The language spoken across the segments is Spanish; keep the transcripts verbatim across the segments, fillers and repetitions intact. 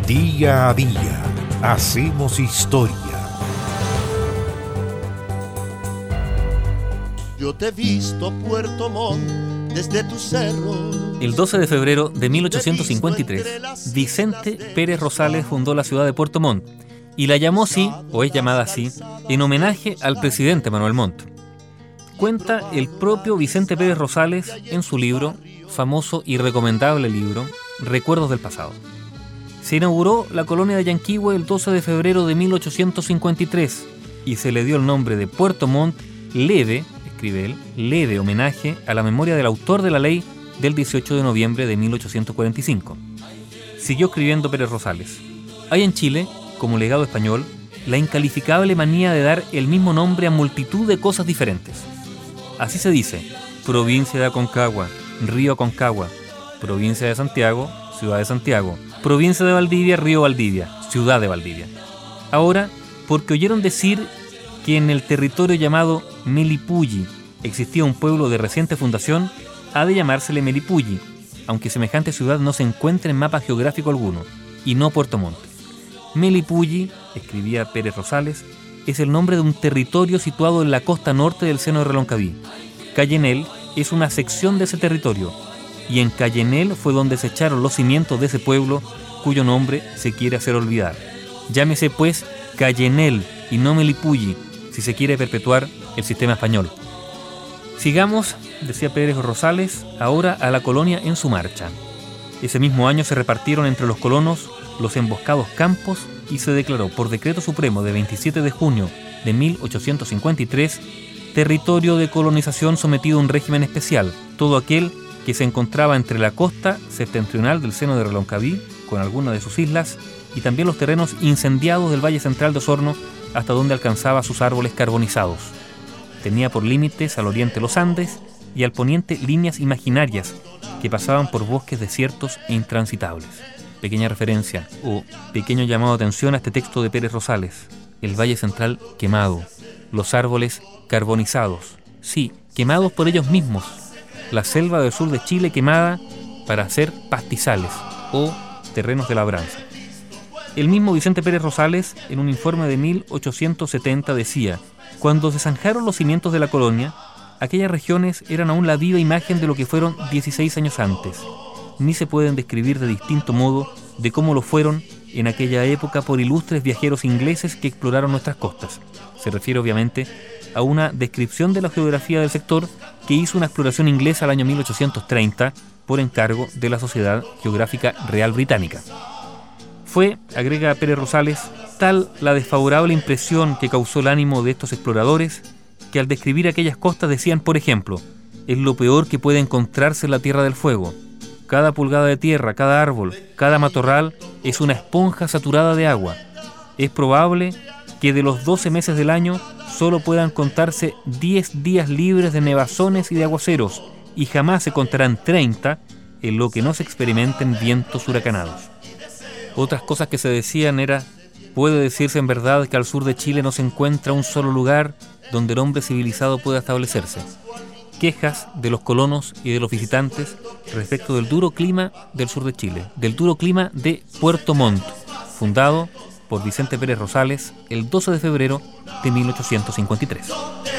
Día a día hacemos historia. Yo te he visto, Puerto Montt, desde tu cerro. El doce de febrero de mil ochocientos cincuenta y tres, Vicente Pérez Rosales fundó la ciudad de Puerto Montt y la llamó así, o es llamada así, en homenaje al presidente Manuel Montt. Cuenta el propio Vicente Pérez Rosales en su libro, famoso y recomendable libro, Recuerdos del Pasado. Se inauguró la colonia de Yanquihue el doce de febrero de mil ochocientos cincuenta y tres y se le dio el nombre de Puerto Montt leve, escribe él, leve homenaje a la memoria del autor de la ley del dieciocho de noviembre de mil ochocientos cuarenta y cinco. Siguió escribiendo Pérez Rosales: hay en Chile, como legado español, la incalificable manía de dar el mismo nombre a multitud de cosas diferentes. Así se dice: provincia de Aconcagua, río Aconcagua; provincia de Santiago, ciudad de Santiago; provincia de Valdivia, río Valdivia, ciudad de Valdivia. Ahora, porque oyeron decir que en el territorio llamado Melipulli existía un pueblo de reciente fundación, ha de llamársele Melipulli, aunque semejante ciudad no se encuentra en mapa geográfico alguno, y no Puerto Montt. Melipulli, escribía Pérez Rosales, es el nombre de un territorio situado en la costa norte del seno de Reloncaví. Cayenel es una sección de ese territorio, y en Cayenel fue donde se echaron los cimientos de ese pueblo, cuyo nombre se quiere hacer olvidar. Llámese pues Cayenel y no Melipulli, si se quiere perpetuar el sistema español. Sigamos, decía Pérez Rosales, ahora a la colonia en su marcha. Ese mismo año se repartieron entre los colonos los emboscados campos y se declaró por decreto supremo de veintisiete de junio de mil ochocientos cincuenta y tres territorio de colonización sometido a un régimen especial, todo aquel que se encontraba entre la costa septentrional del seno de Reloncaví, con algunas de sus islas, y también los terrenos incendiados del Valle Central de Osorno, hasta donde alcanzaba sus árboles carbonizados. Tenía por límites al oriente los Andes y al poniente líneas imaginarias que pasaban por bosques desiertos e intransitables. Pequeña referencia o pequeño llamado de atención a este texto de Pérez Rosales: el Valle Central quemado, los árboles carbonizados, sí, quemados por ellos mismos, la selva del sur de Chile quemada para hacer pastizales o terrenos de labranza. El mismo Vicente Pérez Rosales, en un informe de mil ochocientos setenta, decía: cuando se zanjaron los cimientos de la colonia, aquellas regiones eran aún la viva imagen de lo que fueron dieciséis años antes. Ni se pueden describir de distinto modo de cómo lo fueron en aquella época por ilustres viajeros ingleses que exploraron nuestras costas. Se refiere obviamente a una descripción de la geografía del sector que hizo una exploración inglesa al año mil ochocientos treinta por encargo de la Sociedad Geográfica Real Británica. Fue, agrega Pérez Rosales, tal la desfavorable impresión que causó el ánimo de estos exploradores que al describir aquellas costas decían, por ejemplo: es lo peor que puede encontrarse en la Tierra del Fuego. Cada pulgada de tierra, cada árbol, cada matorral es una esponja saturada de agua. Es probable que de los doce meses del año solo puedan contarse diez días libres de nevazones y de aguaceros, y jamás se contarán treinta en lo que no se experimenten vientos huracanados. Otras cosas que se decían era: puede decirse en verdad que al sur de Chile no se encuentra un solo lugar donde el hombre civilizado pueda establecerse. Quejas de los colonos y de los visitantes respecto del duro clima del sur de Chile, del duro clima de Puerto Montt, fundado por Vicente Pérez Rosales el doce de febrero de mil ochocientos cincuenta y tres.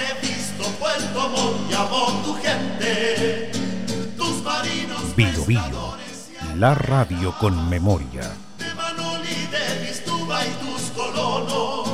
Bio Bio, la radio con memoria. De Manoli, de Vistuba y tus colonos.